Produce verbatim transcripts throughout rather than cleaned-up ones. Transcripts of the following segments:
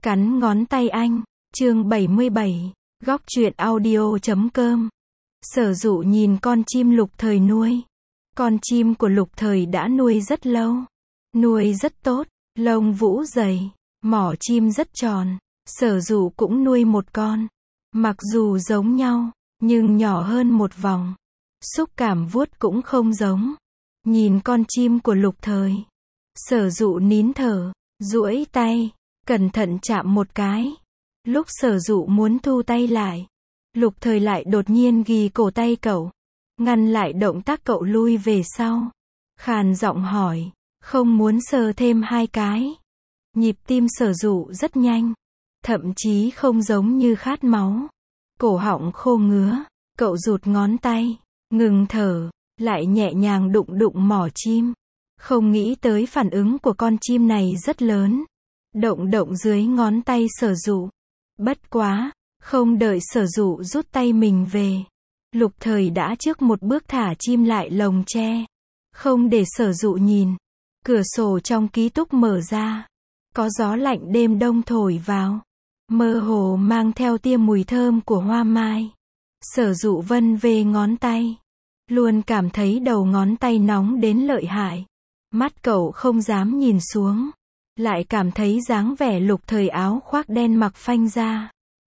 Cắn ngón tay anh, chương bảy mươi bảy, góc truyện audio chấm com. Sở Dụ nhìn con chim Lục Thời nuôi. Con chim của Lục Thời đã nuôi rất lâu. Nuôi rất tốt, lông vũ dày, mỏ chim rất tròn. Sở Dụ cũng nuôi một con. Mặc dù giống nhau, nhưng nhỏ hơn một vòng. Xúc cảm vuốt cũng không giống. Nhìn con chim của Lục Thời. Sở Dụ nín thở, duỗi tay, cẩn thận chạm một cái. Lúc Sở Dụ muốn thu tay lại, Lục Thời lại đột nhiên ghì cổ tay cậu, ngăn lại động tác cậu lui về sau. Khàn giọng hỏi, không muốn sờ thêm hai cái. Nhịp tim Sở Dụ rất nhanh, thậm chí không giống như khát máu. Cổ họng khô ngứa, cậu rụt ngón tay, ngừng thở, lại nhẹ nhàng đụng đụng mỏ chim. Không nghĩ tới phản ứng của con chim này rất lớn. Động động dưới ngón tay Sở Dụ. Bất quá, không đợi Sở Dụ rút tay mình về, Lục Thời đã trước một bước thả chim lại lồng tre. Không để Sở Dụ nhìn, cửa sổ trong ký túc mở ra. Có gió lạnh đêm đông thổi vào, mơ hồ mang theo tia mùi thơm của hoa mai. Sở Dụ vân về ngón tay, luôn cảm thấy đầu ngón tay nóng đến lợi hại. Mắt cậu không dám nhìn xuống, lại cảm thấy dáng vẻ Lục Thời áo khoác đen mặc phanh ra,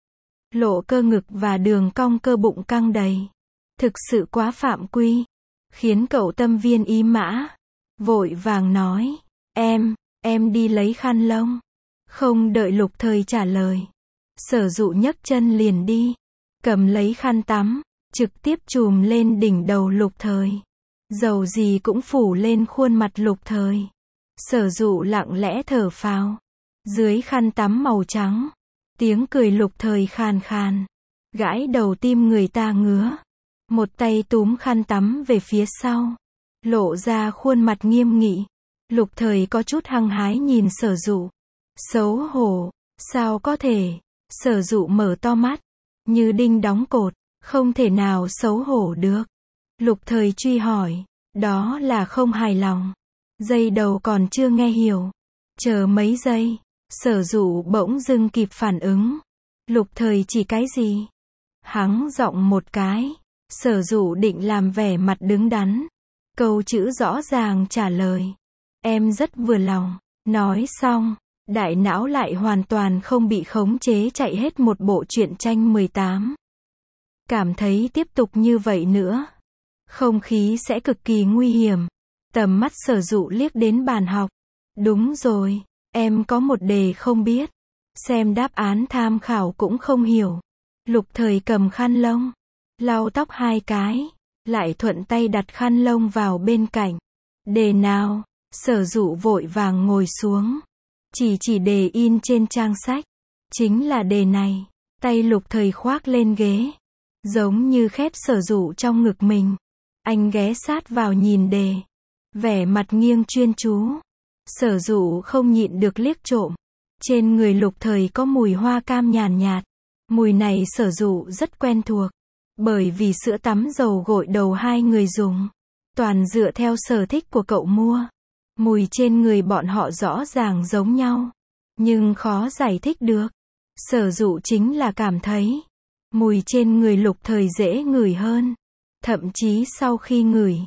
lộ cơ ngực và đường cong cơ bụng căng đầy. Thực sự quá phạm quy, khiến cậu tâm viên ý mã. Vội vàng nói, em, em đi lấy khăn lông. Không đợi Lục Thời trả lời, Sở Dụ nhấc chân liền đi, cầm lấy khăn tắm, trực tiếp chùm lên đỉnh đầu Lục Thời. Dầu gì cũng phủ lên khuôn mặt Lục Thời. Sở Dụ lặng lẽ thở phào. Dưới khăn tắm màu trắng, tiếng cười Lục Thời khàn khàn, gãi đầu tim người ta ngứa. Một tay túm khăn tắm về phía sau, lộ ra khuôn mặt nghiêm nghị. Lục Thời có chút hăng hái nhìn Sở Dụ. Xấu hổ, sao có thể? Sở Dụ mở to mắt, như đinh đóng cột, không thể nào xấu hổ được. Lục Thời truy hỏi, đó là không hài lòng. Giây đầu còn chưa nghe hiểu, chờ mấy giây, Sở Dụ bỗng dưng kịp phản ứng. Lục Thời chỉ cái gì? Hắng giọng một cái. Sở Dụ định làm vẻ mặt đứng đắn, câu chữ rõ ràng trả lời, em rất vừa lòng. Nói xong, đại não lại hoàn toàn không bị khống chế chạy hết một bộ truyện tranh mười tám. Cảm thấy tiếp tục như vậy nữa, không khí sẽ cực kỳ nguy hiểm. Tầm mắt Sở Dụ liếc đến bàn học. Đúng rồi, em có một đề không biết. Xem đáp án tham khảo cũng không hiểu. Lục Thời cầm khăn lông, lau tóc hai cái, lại thuận tay đặt khăn lông vào bên cạnh. Đề nào? Sở Dụ vội vàng ngồi xuống, chỉ chỉ đề in trên trang sách. Chính là đề này. Tay Lục Thời khoác lên ghế, giống như khép Sở Dụ trong ngực mình. Anh ghé sát vào nhìn đề, vẻ mặt nghiêng chuyên chú. Sở Dụ không nhịn được liếc trộm. Trên người Lục Thời có mùi hoa cam nhàn nhạt. Mùi này Sở Dụ rất quen thuộc, bởi vì sữa tắm dầu gội đầu hai người dùng, toàn dựa theo sở thích của cậu mua. Mùi trên người bọn họ rõ ràng giống nhau, nhưng khó giải thích được. Sở Dụ chính là cảm thấy mùi trên người Lục Thời dễ ngửi hơn. Thậm chí sau khi ngửi,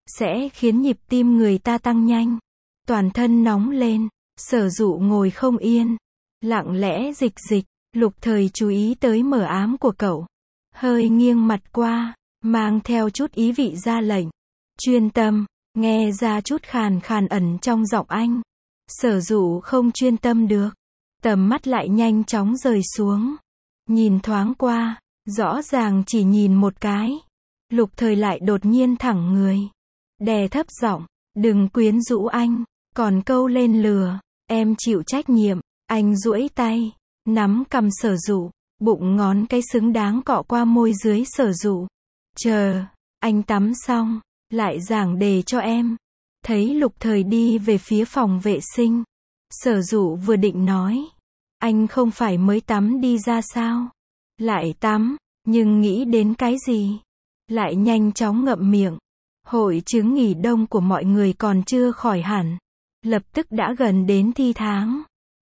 sẽ khiến nhịp tim người ta tăng nhanh, toàn thân nóng lên. Sở Dụ ngồi không yên, lặng lẽ dịch dịch. Lục Thời chú ý tới mờ ám của cậu, hơi nghiêng mặt qua, mang theo chút ý vị ra lệnh. Chuyên tâm, nghe ra chút khàn khàn ẩn trong giọng anh. Sở Dụ không chuyên tâm được, tầm mắt lại nhanh chóng rời xuống. Nhìn thoáng qua, rõ ràng chỉ nhìn một cái. Lục Thời lại đột nhiên thẳng người, đè thấp giọng, đừng quyến rũ anh, còn câu lên lừa, em chịu trách nhiệm. Anh duỗi tay, nắm cằm Sở Dụ, bụng ngón cái xứng đáng cọ qua môi dưới Sở Dụ. Chờ, anh tắm xong, lại giảng đề cho em. Thấy Lục Thời đi về phía phòng vệ sinh, Sở Dụ vừa định nói, anh không phải mới tắm đi ra sao? Lại tắm, nhưng nghĩ đến cái gì? Lại nhanh chóng ngậm miệng. Hội chứng nghỉ đông của mọi người còn chưa khỏi hẳn, lập tức đã gần đến thi tháng.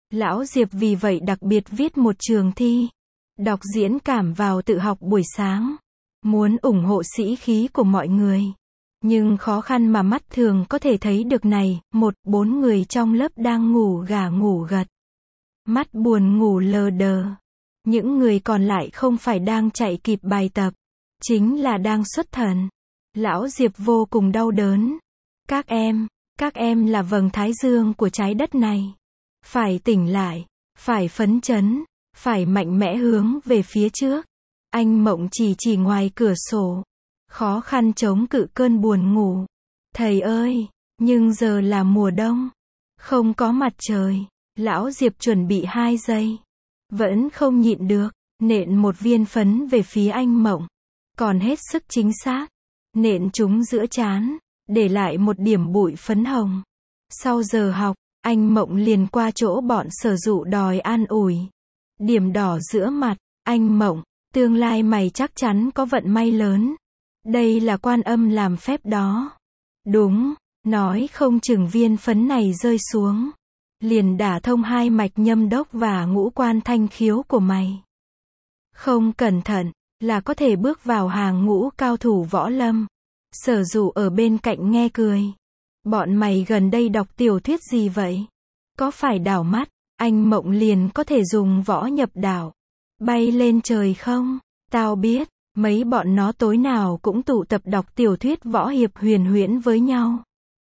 Lão Diệp vì vậy đặc biệt viết một trường thi, đọc diễn cảm vào tự học buổi sáng, muốn ủng hộ sĩ khí của mọi người. Nhưng khó khăn mà mắt thường có thể thấy được này, một, bốn người trong lớp đang ngủ gà ngủ gật. Mắt buồn ngủ lờ đờ. Những người còn lại không phải đang chạy kịp bài tập, chính là đang xuất thần. Lão Diệp vô cùng đau đớn. Các em, các em là vầng thái dương của trái đất này. Phải tỉnh lại, phải phấn chấn, phải mạnh mẽ hướng về phía trước. Anh Mộng chỉ chỉ ngoài cửa sổ, khó khăn chống cự cơn buồn ngủ. Thầy ơi, nhưng giờ là mùa đông, không có mặt trời. Lão Diệp chuẩn bị hai giây, vẫn không nhịn được, nện một viên phấn về phía anh Mộng, còn hết sức chính xác, nện trúng giữa trán, để lại một điểm bụi phấn hồng. Sau giờ học, anh Mộng liền qua chỗ bọn Sở Dụ đòi an ủi. Điểm đỏ giữa mặt, anh Mộng, tương lai mày chắc chắn có vận may lớn. Đây là Quan Âm làm phép đó. Đúng, nói không chừng viên phấn này rơi xuống, liền đả thông hai mạch nhâm đốc và ngũ quan thanh khiếu của mày. Không cẩn thận, là có thể bước vào hàng ngũ cao thủ võ lâm. Sở Dụ ở bên cạnh nghe cười. Bọn mày gần đây đọc tiểu thuyết gì vậy? Có phải đảo mắt, anh Mộng liền có thể dùng võ nhập đảo, bay lên trời không? Tao biết, mấy bọn nó tối nào cũng tụ tập đọc tiểu thuyết võ hiệp huyền huyễn với nhau.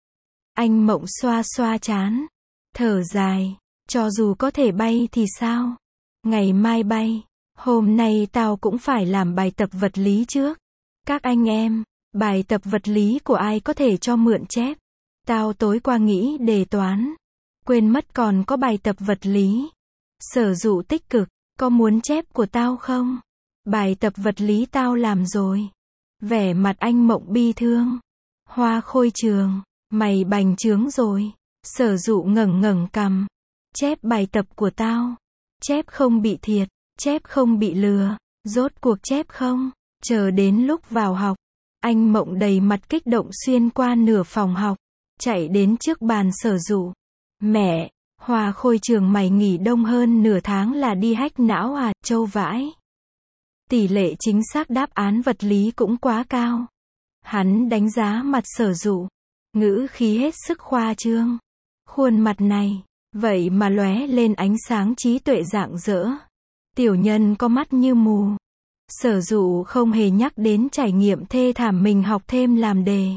Anh Mộng xoa xoa trán, thở dài, cho dù có thể bay thì sao? Ngày mai bay, hôm nay tao cũng phải làm bài tập vật lý trước. Các anh em, bài tập vật lý của ai có thể cho mượn chép? Tao tối qua nghĩ đề toán, quên mất còn có bài tập vật lý. Sở Dụ tích cực, có muốn chép của tao không? Bài tập vật lý tao làm rồi. Vẻ mặt anh Mộng bi thương. Hoa Khôi Trường, mày bành trướng rồi. Sở Dụ ngẩng ngẩng cằm. Chép bài tập của tao. Chép không bị thiệt, chép không bị lừa. Rốt cuộc chép không? Chờ đến lúc vào học, anh Mộng đầy mặt kích động xuyên qua nửa phòng học, chạy đến trước bàn Sở Dụ. Mẹ, Hoa Khôi Trường mày nghỉ đông hơn nửa tháng là đi hack não à, trâu vãi. Tỷ lệ chính xác đáp án vật lý cũng quá cao. Hắn đánh giá mặt Sở Dụ, ngữ khí hết sức khoa trương. Khuôn mặt này, vậy mà lóe lên ánh sáng trí tuệ rạng rỡ. Tiểu nhân có mắt như mù. Sở Dụ không hề nhắc đến trải nghiệm thê thảm mình học thêm làm đề.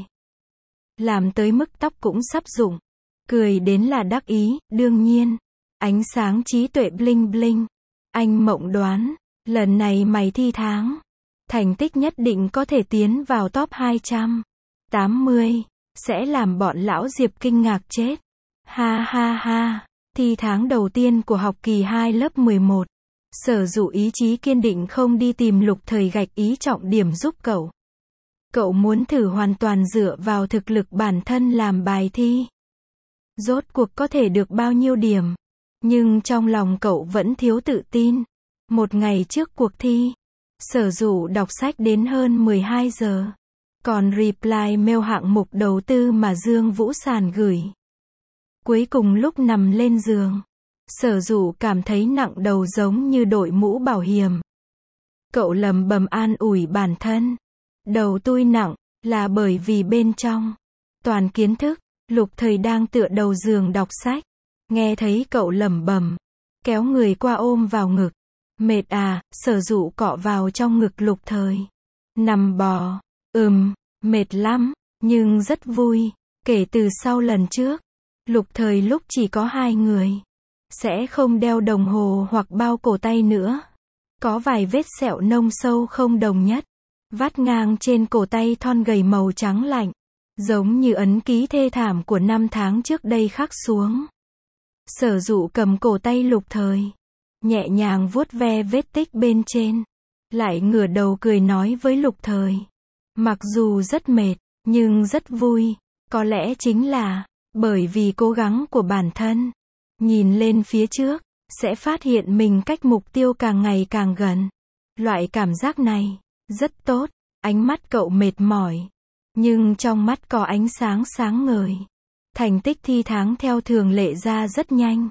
Làm tới mức tóc cũng sắp rụng. Cười đến là đắc ý, đương nhiên. Ánh sáng trí tuệ bling bling. Anh Mộng đoán, lần này mày thi tháng, thành tích nhất định có thể tiến vào top hai trăm tám mươi, sẽ làm bọn lão Diệp kinh ngạc chết. Ha ha ha, thi tháng đầu tiên của học kỳ hai lớp mười một. Sở Dụ ý chí kiên định không đi tìm Lục Thời gạch ý trọng điểm giúp cậu. Cậu muốn thử hoàn toàn dựa vào thực lực bản thân làm bài thi. Rốt cuộc có thể được bao nhiêu điểm. Nhưng trong lòng cậu vẫn thiếu tự tin. Một ngày trước cuộc thi, Sở Dụ đọc sách đến hơn mười hai giờ. Còn reply mail hạng mục đầu tư mà Dương Vũ Sàn gửi. Cuối cùng lúc nằm lên giường, Sở Dụ cảm thấy nặng đầu giống như đội mũ bảo hiểm. Cậu lầm bầm an ủi bản thân. Đầu tôi nặng, là bởi vì bên trong toàn kiến thức. Lục Thời đang tựa đầu giường đọc sách. Nghe thấy cậu lẩm bẩm, kéo người qua ôm vào ngực. Mệt à? Sở Dụ cọ vào trong ngực Lục Thời. Nằm bò. Ừm, mệt lắm, nhưng rất vui. Kể từ sau lần trước, Lục Thời lúc chỉ có hai người, sẽ không đeo đồng hồ hoặc bao cổ tay nữa. Có vài vết sẹo nông sâu không đồng nhất, vắt ngang trên cổ tay thon gầy màu trắng lạnh, giống như ấn ký thê thảm của năm tháng trước đây khắc xuống. Sở Dụ cầm cổ tay Lục Thời, nhẹ nhàng vuốt ve vết tích bên trên, lại ngửa đầu cười nói với Lục Thời. Mặc dù rất mệt, nhưng rất vui, có lẽ chính là bởi vì cố gắng của bản thân. Nhìn lên phía trước, sẽ phát hiện mình cách mục tiêu càng ngày càng gần. Loại cảm giác này, rất tốt. Ánh mắt cậu mệt mỏi, nhưng trong mắt có ánh sáng sáng ngời. Thành tích thi tháng theo thường lệ ra rất nhanh.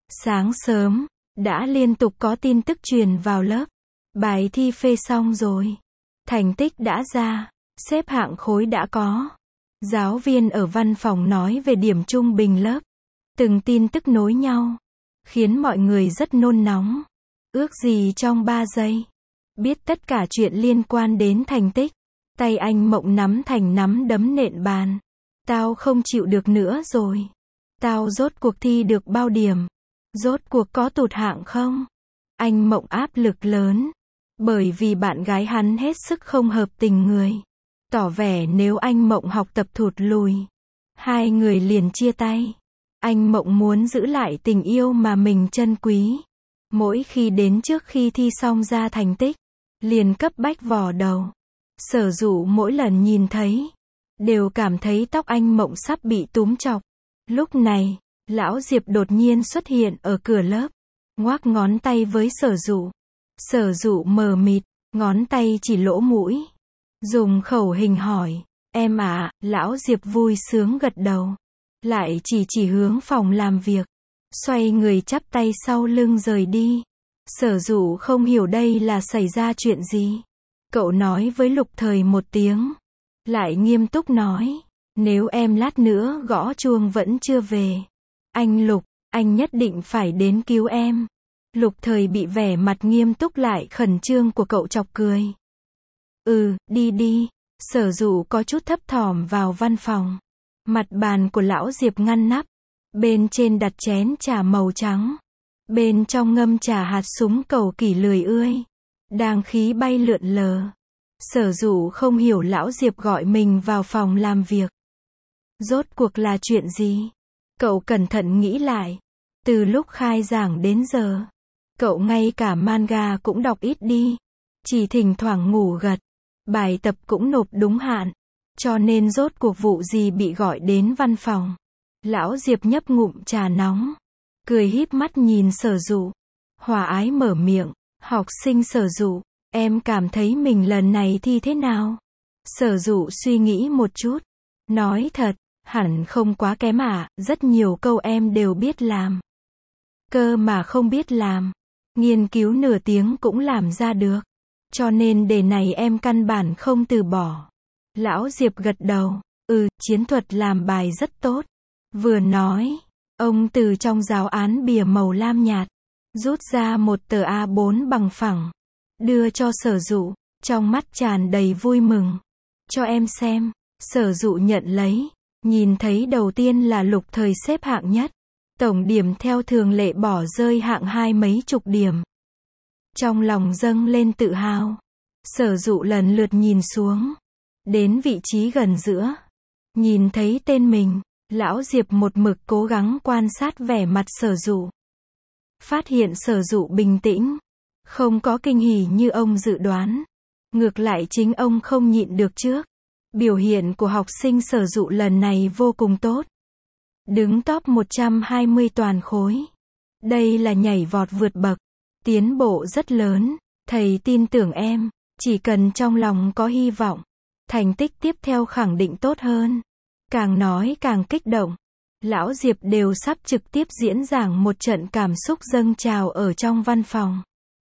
Sáng sớm, đã liên tục có tin tức truyền vào lớp. Bài thi phê xong rồi. Thành tích đã ra. Xếp hạng khối đã có. Giáo viên ở văn phòng nói về điểm trung bình lớp. Từng tin tức nối nhau. Khiến mọi người rất nôn nóng. Ước gì trong ba giây. Biết tất cả chuyện liên quan đến thành tích. Tay anh Mộng nắm thành nắm đấm nện bàn. Tao không chịu được nữa rồi. Tao rốt cuộc thi được bao điểm? Rốt cuộc có tụt hạng không? Anh Mộng áp lực lớn. Bởi vì bạn gái hắn hết sức không hợp tình người. Tỏ vẻ nếu anh Mộng học tập thụt lùi, hai người liền chia tay. Anh Mộng muốn giữ lại tình yêu mà mình trân quý. Mỗi khi đến trước khi thi xong ra thành tích, liền cấp bách vò đầu. Sở Dụ mỗi lần nhìn thấy, đều cảm thấy tóc anh Mộng sắp bị túm chọc. Lúc này, Lão Diệp đột nhiên xuất hiện ở cửa lớp, ngoắc ngón tay với Sở Dụ. Sở Dụ mờ mịt, ngón tay chỉ lỗ mũi. Dùng khẩu hình hỏi, em à, Lão Diệp vui sướng gật đầu. Lại chỉ chỉ hướng phòng làm việc. Xoay người chắp tay sau lưng rời đi. Sở Dụ không hiểu đây là xảy ra chuyện gì. Cậu nói với Lục Thời một tiếng. Lại nghiêm túc nói, nếu em lát nữa gõ chuông vẫn chưa về. Anh Lục, anh nhất định phải đến cứu em. Lục Thời bị vẻ mặt nghiêm túc lại khẩn trương của cậu chọc cười. Ừ, đi đi. Sở Dụ có chút thấp thỏm vào văn phòng. Mặt bàn của Lão Diệp ngăn nắp. Bên trên đặt chén trà màu trắng. Bên trong ngâm trà hạt súng cầu kỳ lười ươi. Đang khí bay lượn lờ. Sở Dụ không hiểu Lão Diệp gọi mình vào phòng làm việc. Rốt cuộc là chuyện gì? Cậu cẩn thận nghĩ lại. Từ lúc khai giảng đến giờ, cậu ngay cả manga cũng đọc ít đi. Chỉ thỉnh thoảng ngủ gật. Bài tập cũng nộp đúng hạn. Cho nên rốt cuộc vụ gì bị gọi đến văn phòng. Lão Diệp nhấp ngụm trà nóng. Cười híp mắt nhìn Sở Dụ. Hòa ái mở miệng. Học sinh Sở Dụ, em cảm thấy mình lần này thi thế nào? Sở Dụ suy nghĩ một chút. Nói thật, hẳn không quá kém ạ, rất nhiều câu em đều biết làm. Cơ mà không biết làm. Nghiên cứu nửa tiếng cũng làm ra được. Cho nên đề này em căn bản không từ bỏ. Lão Diệp gật đầu. Ừ, chiến thuật làm bài rất tốt. Vừa nói, ông từ trong giáo án bìa màu lam nhạt, rút ra một tờ A bốn bằng phẳng, đưa cho Sở Dụ, trong mắt tràn đầy vui mừng. Cho em xem. Sở Dụ nhận lấy, nhìn thấy đầu tiên là Lục Thời xếp hạng nhất. Tổng điểm theo thường lệ bỏ rơi hạng hai mấy chục điểm. Trong lòng dâng lên tự hào. Sở Dụ lần lượt nhìn xuống. Đến vị trí gần giữa. Nhìn thấy tên mình. Lão Diệp một mực cố gắng quan sát vẻ mặt Sở Dụ. Phát hiện Sở Dụ bình tĩnh. Không có kinh hỉ như ông dự đoán. Ngược lại chính ông không nhịn được trước. Biểu hiện của học sinh Sở Dụ lần này vô cùng tốt. Đứng top một trăm hai mươi toàn khối. Đây là nhảy vọt vượt bậc. Tiến bộ rất lớn. Thầy tin tưởng em. Chỉ cần trong lòng có hy vọng. Thành tích tiếp theo khẳng định tốt hơn. Càng nói càng kích động. Lão Diệp đều sắp trực tiếp diễn giảng một trận cảm xúc dâng trào ở trong văn phòng.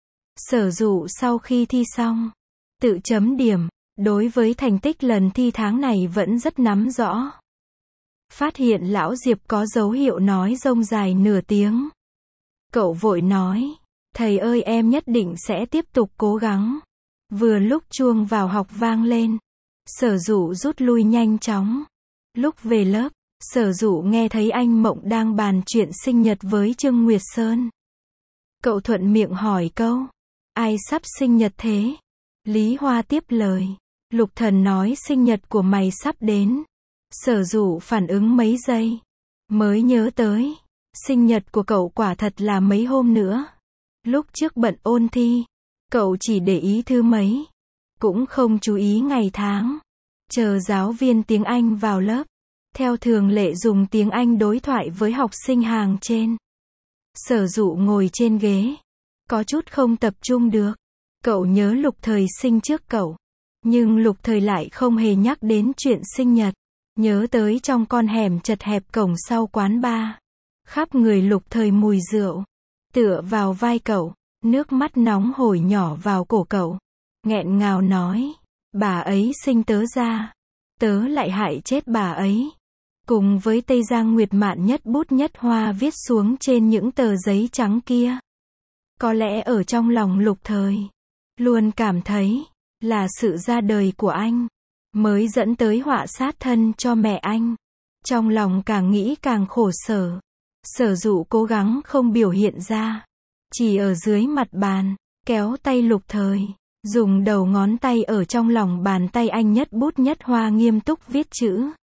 Sở Dụ sau khi thi xong, tự chấm điểm, đối với thành tích lần thi tháng này vẫn rất nắm rõ. Phát hiện Lão Diệp có dấu hiệu nói rông dài nửa tiếng. Cậu vội nói, thầy ơi em nhất định sẽ tiếp tục cố gắng. Vừa lúc chuông vào học vang lên, Sở Dụ rút lui nhanh chóng. Lúc về lớp, Sở Dụ nghe thấy anh Mộng đang bàn chuyện sinh nhật với Trương Nguyệt Sơn. Cậu thuận miệng hỏi câu, ai sắp sinh nhật thế? Lý Hoa tiếp lời, Lục Thần nói sinh nhật của mày sắp đến. Sở Dụ phản ứng mấy giây, mới nhớ tới, sinh nhật của cậu quả thật là mấy hôm nữa. Lúc trước bận ôn thi, cậu chỉ để ý thứ mấy, cũng không chú ý ngày tháng. Chờ giáo viên tiếng Anh vào lớp, theo thường lệ dùng tiếng Anh đối thoại với học sinh hàng trên. Sở Dụ ngồi trên ghế, có chút không tập trung được. Cậu nhớ Lục Thời sinh trước cậu, nhưng Lục Thời lại không hề nhắc đến chuyện sinh nhật. Nhớ tới trong con hẻm chật hẹp cổng sau quán bar, khắp người Lục Thời mùi rượu. Tựa vào vai cậu, nước mắt nóng hổi nhỏ vào cổ cậu. Nghẹn ngào nói, bà ấy sinh tớ ra, tớ lại hại chết bà ấy. Cùng với Tây Giang Nguyệt Mạn nhất bút nhất hoa viết xuống trên những tờ giấy trắng kia. Có lẽ ở trong lòng Lục Thời, luôn cảm thấy, là sự ra đời của anh, mới dẫn tới họa sát thân cho mẹ anh. Trong lòng càng nghĩ càng khổ sở. Sở Dụ cố gắng không biểu hiện ra. Chỉ ở dưới mặt bàn, kéo tay Lục Thời, dùng đầu ngón tay ở trong lòng bàn tay anh nhất bút nhất hoa nghiêm túc viết chữ.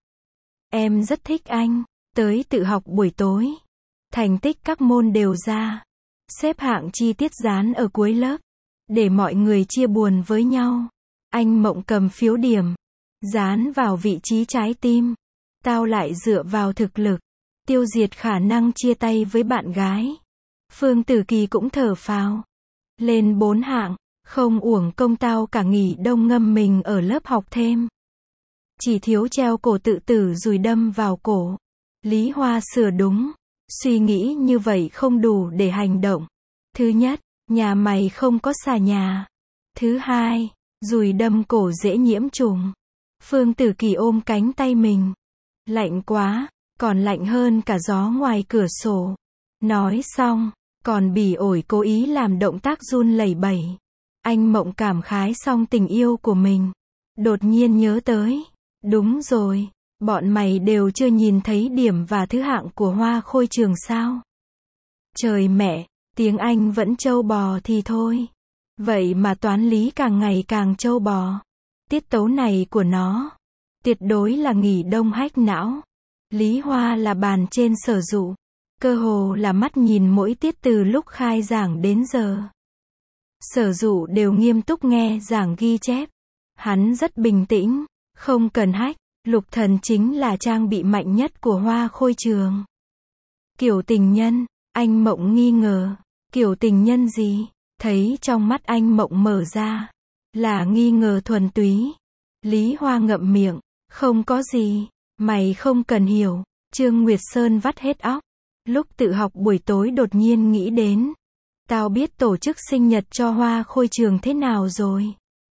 Em rất thích anh, tới tự học buổi tối. Thành tích các môn đều ra. Xếp hạng chi tiết dán ở cuối lớp. Để mọi người chia buồn với nhau. Anh Mộng cầm phiếu điểm, dán vào vị trí trái tim. Tao lại dựa vào thực lực, tiêu diệt khả năng chia tay với bạn gái. Phương Tử Kỳ cũng thở phào. Lên bốn hạng, không uổng công tao cả nghỉ đông ngâm mình ở lớp học thêm. Chỉ thiếu treo cổ tự tử rồi đâm vào cổ. Lý Hoa sửa đúng. Suy nghĩ như vậy không đủ để hành động. Thứ nhất, nhà mày không có xà nhà. Thứ hai, dùi đâm cổ dễ nhiễm trùng. Phương Tử Kỳ ôm cánh tay mình. Lạnh quá, còn lạnh hơn cả gió ngoài cửa sổ. Nói xong, còn bỉ ổi cố ý làm động tác run lẩy bẩy. Anh Mộng cảm khái xong tình yêu của mình. Đột nhiên nhớ tới. Đúng rồi, bọn mày đều chưa nhìn thấy điểm và thứ hạng của Hoa Khôi Trường sao? Trời mẹ, tiếng Anh vẫn trâu bò thì thôi. Vậy mà toán lý càng ngày càng trâu bò. Tiết tấu này của nó, tuyệt đối là nghỉ đông hách não. Lý Hoa là bàn trên Sở Dụ. Cơ hồ là mắt nhìn mỗi tiết từ lúc khai giảng đến giờ. Sở Dụ đều nghiêm túc nghe giảng ghi chép. Hắn rất bình tĩnh, không cần hách. Lục Thần chính là trang bị mạnh nhất của Hoa Khôi Trường. Kiểu tình nhân, anh Mộng nghi ngờ. Kiểu tình nhân gì? Thấy trong mắt anh Mộng mở ra, là nghi ngờ thuần túy. Lý Hoa ngậm miệng, không có gì, mày không cần hiểu. Trương Nguyệt Sơn vắt hết óc. Lúc tự học buổi tối đột nhiên nghĩ đến, tao biết tổ chức sinh nhật cho Hoa Khôi Trường thế nào rồi.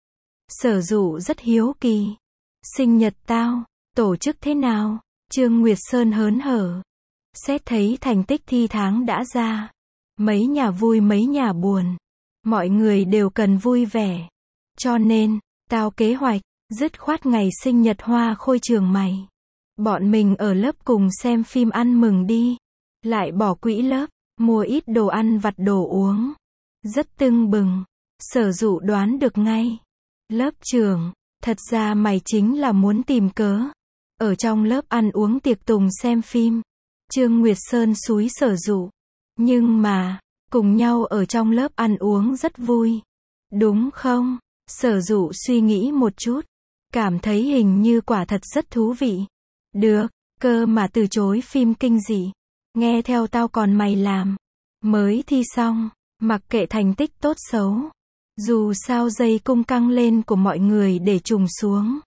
Sở Dụ rất hiếu kỳ. Sinh nhật tao, tổ chức thế nào? Trương Nguyệt Sơn hớn hở. Xét thấy thành tích thi tháng đã ra. Mấy nhà vui mấy nhà buồn. Mọi người đều cần vui vẻ. Cho nên, tao kế hoạch, dứt khoát ngày sinh nhật Hoa Khôi Trường mày. Bọn mình ở lớp cùng xem phim ăn mừng đi. Lại bỏ quỹ lớp, mua ít đồ ăn vặt đồ uống. Rất tưng bừng. Sở Dụ đoán được ngay. Lớp trưởng, thật ra mày chính là muốn tìm cớ. Ở trong lớp ăn uống tiệc tùng xem phim. Trương Nguyệt Sơn xúi Sở Dụ. Nhưng mà, cùng nhau ở trong lớp ăn uống rất vui. Đúng không? Sở Dụ suy nghĩ một chút. Cảm thấy hình như quả thật rất thú vị. Được, cơ mà từ chối phim kinh dị. Nghe theo tao còn mày làm. Mới thi xong, mặc kệ thành tích tốt xấu. Dù sao dây cung căng lên của mọi người để trùng xuống.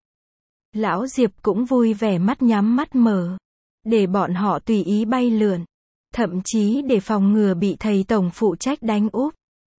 Lão Diệp cũng vui vẻ mắt nhắm mắt mở. Để bọn họ tùy ý bay lượn. Thậm chí để phòng ngừa bị thầy tổng phụ trách đánh úp.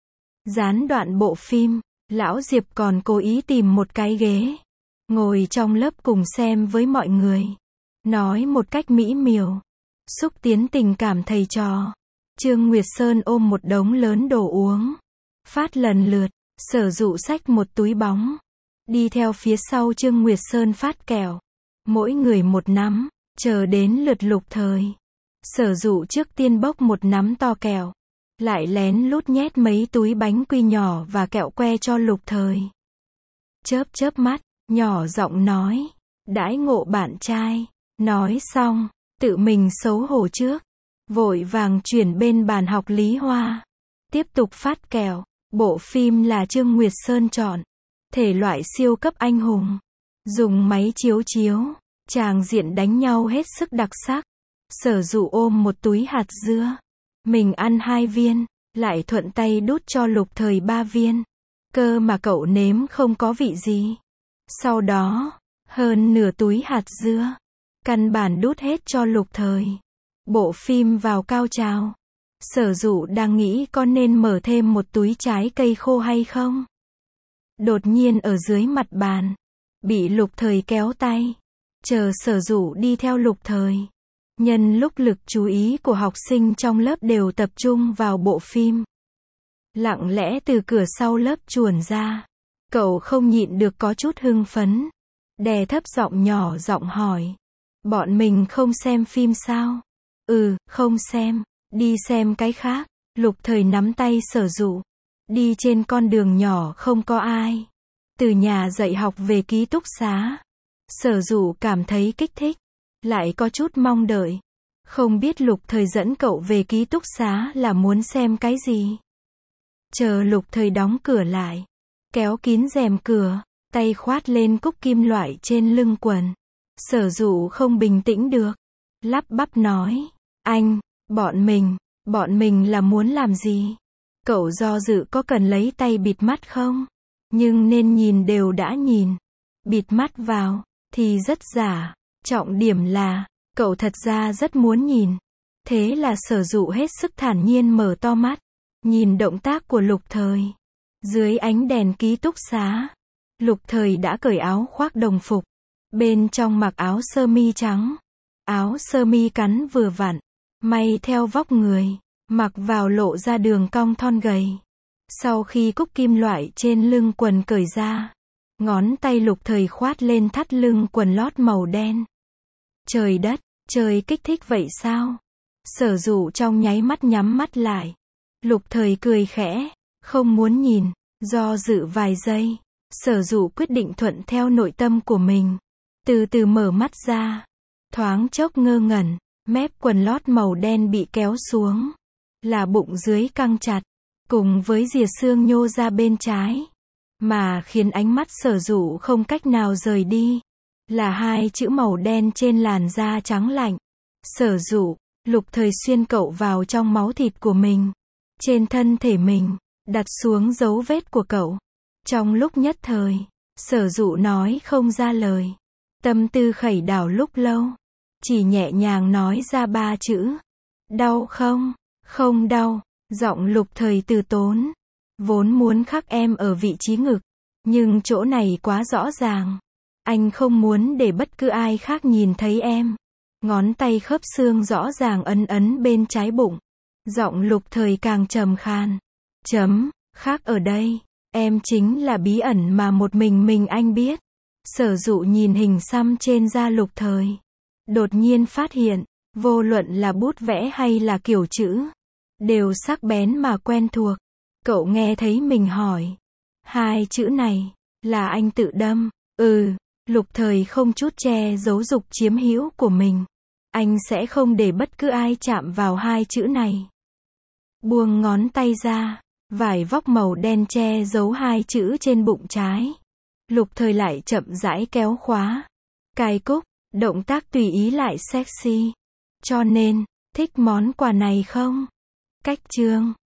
Gián đoạn bộ phim, Lão Diệp còn cố ý tìm một cái ghế. Ngồi trong lớp cùng xem với mọi người. Nói một cách mỹ miều. Xúc tiến tình cảm thầy trò. Trương Nguyệt Sơn ôm một đống lớn đồ uống. Phát lần lượt. Sở Dụ xách một túi bóng. Đi theo phía sau Trương Nguyệt Sơn phát kẹo. Mỗi người một nắm. Chờ đến lượt Lục Thời. Sở Dụ trước tiên bốc một nắm to kẹo. Lại lén lút nhét mấy túi bánh quy nhỏ và kẹo que cho Lục Thời. Chớp chớp mắt, nhỏ giọng nói. Đãi ngộ bạn trai. Nói xong, tự mình xấu hổ trước. Vội vàng chuyển bên bàn học Lý Hoa. Tiếp tục phát kẹo. Bộ phim là Trương Nguyệt Sơn chọn. Thể loại siêu cấp anh hùng. Dùng máy chiếu chiếu. Tràng diện đánh nhau hết sức đặc sắc. Sở Dụ ôm một túi hạt dưa. Mình ăn hai viên. Lại thuận tay đút cho Lục Thời ba viên. Cơ mà cậu nếm không có vị gì. Sau đó, hơn nửa túi hạt dưa. Căn bản đút hết cho Lục Thời. Bộ phim vào cao trào. Sở Dụ đang nghĩ có nên mở thêm một túi trái cây khô hay không. Đột nhiên ở dưới mặt bàn, bị Lục Thời kéo tay. Chờ Sở Dụ đi theo Lục Thời. Nhân lúc lực chú ý của học sinh trong lớp đều tập trung vào bộ phim. Lặng lẽ từ cửa sau lớp chuồn ra. Cậu không nhịn được có chút hưng phấn. Đè thấp giọng nhỏ giọng hỏi. Bọn mình không xem phim sao? Ừ, không xem. Đi xem cái khác. Lục Thời nắm tay Sở Dụ. Đi trên con đường nhỏ không có ai. Từ nhà dạy học về ký túc xá. Sở Dụ cảm thấy kích thích. Lại có chút mong đợi. Không biết Lục Thời dẫn cậu về ký túc xá là muốn xem cái gì. Chờ Lục Thời đóng cửa lại. Kéo kín rèm cửa. Tay khoát lên cúc kim loại trên lưng quần. Sở Dụ không bình tĩnh được. Lắp bắp nói. Anh, bọn mình, bọn mình là muốn làm gì? Cậu do dự có cần lấy tay bịt mắt không? Nhưng nên nhìn đều đã nhìn. Bịt mắt vào, thì rất giả. Trọng điểm là, cậu thật ra rất muốn nhìn. Thế là Sở Dụ hết sức thản nhiên mở to mắt. Nhìn động tác của Lục Thời. Dưới ánh đèn ký túc xá. Lục Thời đã cởi áo khoác đồng phục. Bên trong mặc áo sơ mi trắng. Áo sơ mi cắn vừa vặn. May theo vóc người. Mặc vào lộ ra đường cong thon gầy. Sau khi cúc kim loại trên lưng quần cởi ra. Ngón tay Lục Thời khoát lên thắt lưng quần lót màu đen. Trời đất, trời kích thích vậy sao? Sở Dụ trong nháy mắt nhắm mắt lại. Lục Thời cười khẽ. Không muốn nhìn. Do dự vài giây. Sở Dụ quyết định thuận theo nội tâm của mình. Từ từ mở mắt ra. Thoáng chốc ngơ ngẩn. Mép quần lót màu đen bị kéo xuống. Là bụng dưới căng chặt. Cùng với rìa xương nhô ra bên trái. Mà khiến ánh mắt Sở Dụ không cách nào rời đi. Là hai chữ màu đen trên làn da trắng lạnh. Sở Dụ, Lục Thời xuyên cậu vào trong máu thịt của mình. Trên thân thể mình. Đặt xuống dấu vết của cậu. Trong lúc nhất thời. Sở Dụ nói không ra lời. Tâm tư khẩy đảo lúc lâu. Chỉ nhẹ nhàng nói ra ba chữ. Đau không? Không đau. Giọng Lục Thời từ tốn. Vốn muốn khắc em ở vị trí ngực. Nhưng chỗ này quá rõ ràng. Anh không muốn để bất cứ ai khác nhìn thấy em. Ngón tay khớp xương rõ ràng ấn ấn bên trái bụng. Giọng Lục Thời càng trầm khan. Chấm, khác ở đây. Em chính là bí ẩn mà một mình mình anh biết. Sở Dụ nhìn hình xăm trên da Lục Thời. Đột nhiên phát hiện, vô luận là bút vẽ hay là kiểu chữ. Đều sắc bén mà quen thuộc. Cậu nghe thấy mình hỏi. Hai chữ này, là anh tự đâm. Ừ, Lục Thời không chút che giấu dục chiếm hữu của mình. Anh sẽ không để bất cứ ai chạm vào hai chữ này. Buông ngón tay ra. Vải vóc màu đen che giấu hai chữ trên bụng trái. Lục Thời lại chậm rãi kéo khóa. Cài cúc, động tác tùy ý lại sexy. Cho nên, thích món quà này không? Cách chương